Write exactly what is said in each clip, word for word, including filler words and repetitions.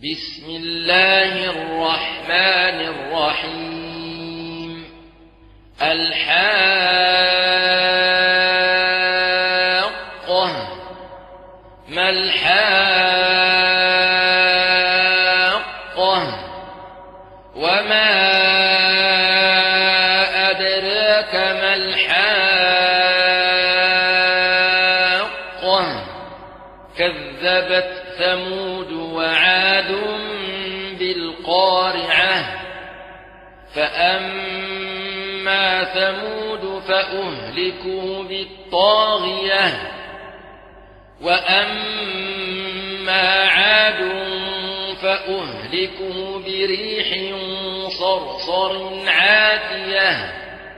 بسم الله الرحمن الرحيم الحاقة ما الحاقة وما أدراك ما الحاقة كذبت ثمود وعاد بالقارعة فأما ثمود فأهلكوا بالطاغية وأما عاد فأهلكوا بريح صرصر عاتية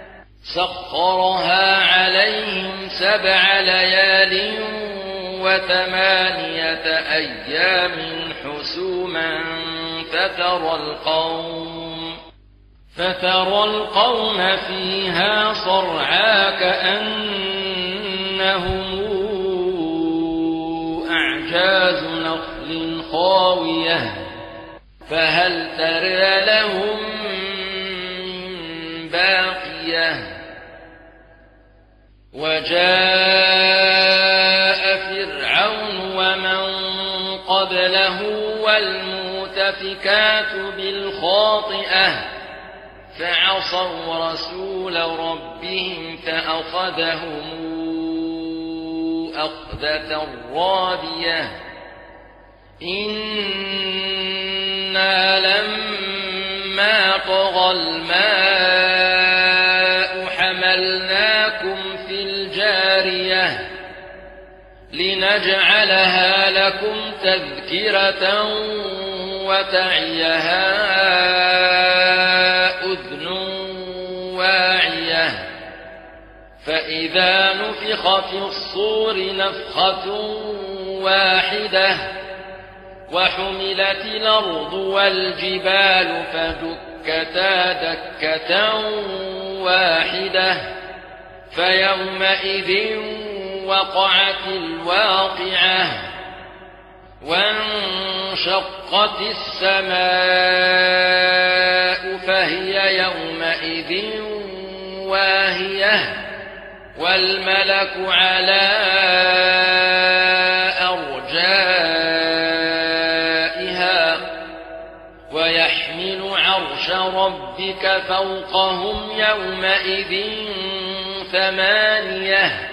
سخرها عليهم سبع ليال وثمانية أيام حسوما فترى القوم فترى القوم فيها صرعى كأنهم أعجاز نخل خاوية فهل ترى لهم من باقية وجاء فرعون ومن قبله والمؤتفكات بالخاطئة فعصوا رسول ربهم فأخذهم أخذة رابية إنا لما طغى الماء حملناكم في الجارية لنجعلها لكم تذكرة وتعيها أذن واعية فإذا نفخ في الصور نفخة واحدة وحملت الأرض والجبال فدكتا دكة واحدة فيومئذ وقعت الواقعة وانشقت السماء فهي يومئذ واهية والملك على أرجائها ويحمل عرش ربك فوقهم يومئذ ثمانية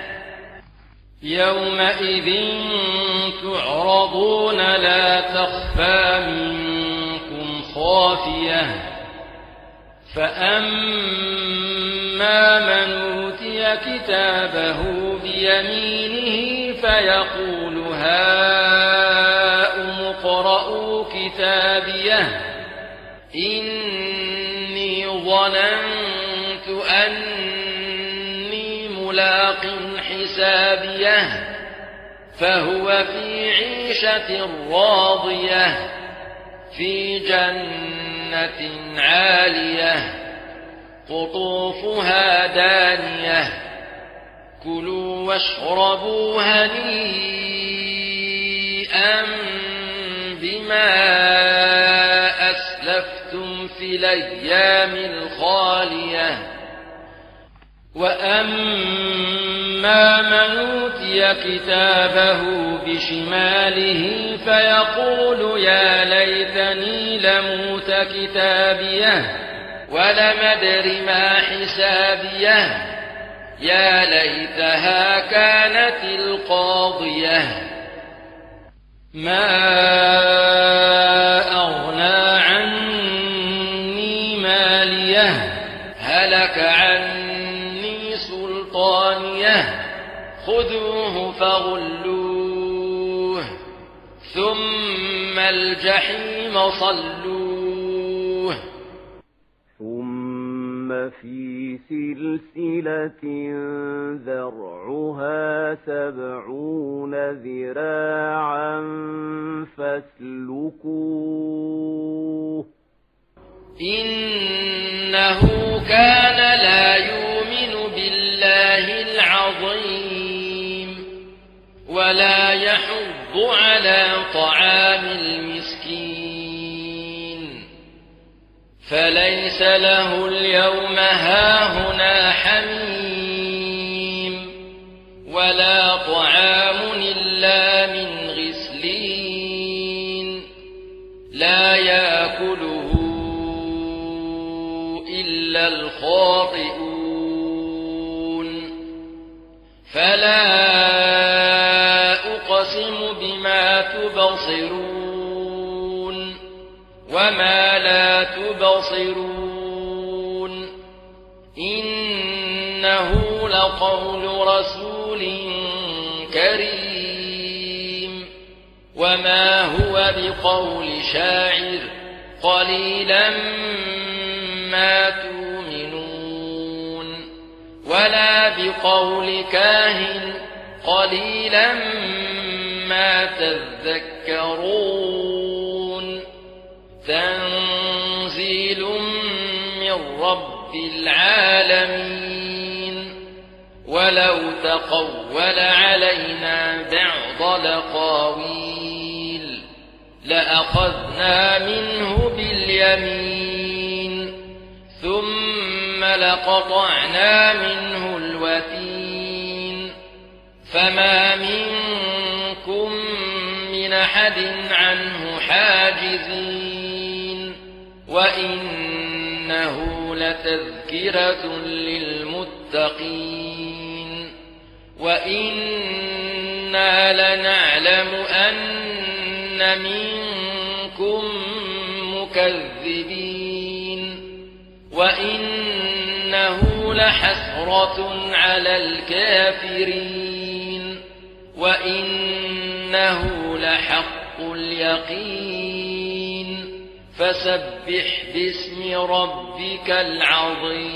يومئذ تعرضون لا تخفى منكم خافية فأما من أوتي كتابه بيمينه فيقول هاؤم اقرءوا كتابيه إني ظننت أني ملاق حسابيه فهو في عيشة راضية في جنة عالية قطوفها دانية كلوا واشربوا هنيئا بما أسلفتم في الأيام الخالية وأما من أوتي كتابه بشماله فيقول يا ليتني لموت كتابيه ولم أدر ما حسابيه يا ليتها كانت القاضية ما أغنى عني ماليه هلك عني سلطانيه خذوه فغلوه ثم الجحيم صلوه ثم في سلسلة ذرعها سبعون ذراعا فاسلكوه إنه كان لا يؤمن بالله العظيم ولا يحض على طعام المسكين فليس له اليوم هاهنا حميم ولا طعام إلا من غسلين لا يأكله إلا الخاطئون فلا أقسم بما تبصرون وما لا تبصرون إنه لقول رسول كريم وما هو بقول شاعر قليلا ما تؤمنون ولا بقول كاهن قليلا ما تذكرون تنزيل من رب العالمين ولو تقول علينا بعض الأقاويل لأخذنا منه باليمين ثم لقطعنا منه الوتين فما منكم من أحد عنه حاجزين وإنه لتذكرة للمتقين وإنا لنعلم أن منكم مكذبين وإنه لحسرة على الكافرين وإنه لحق اليقين فسبح باسم ربك العظيم